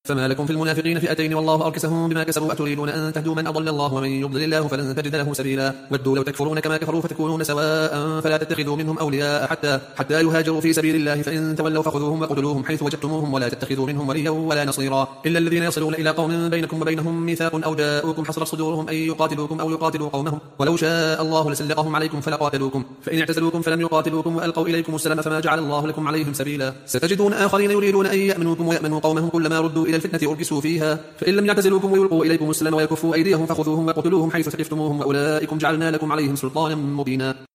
فما لكم في المنافقين فئتين والله أركسهم بما كسبوا أتريدون أن تهدوا من أضل الله ومن يضلل الله فلن تجد له سبيلا ودوا لو تكفرون كما كفروا فتكونون سواء فلا تتخذوا منهم أولياء حتى يهاجروا في سبيل الله فإن تولوا فخذوهم وقتلوهم حيث وجدتموهم ولا تتخذوا منهم وليا ولا نصيرا إلا الذين يصلون إلى قوم بينكم وبينهم ميثاق أو جاءوكم حصرت صدورهم أن يقاتلوكم أو يقاتلوا قومهم ولو شاء الله لسلطهم عليكم فلقاتلوكم فإن اعتزلوكم فلم يقاتلوكم وألقوا إليكم السلام فما جعل الله لكم عليهم سبيلا ستجدون آخرين يريدون أن يأمنوكم ويأمنوا قومهم كلما ردوا إلى الفتنة أركسوا فيها فإن لم يعتزلوكم ويلقوا إليكم السلام ويكفوا أيديهم فخذوهم وقتلوهم حيث ثقفتموهم وأولئكم جعلنا لكم عليهم سلطانا مبينا.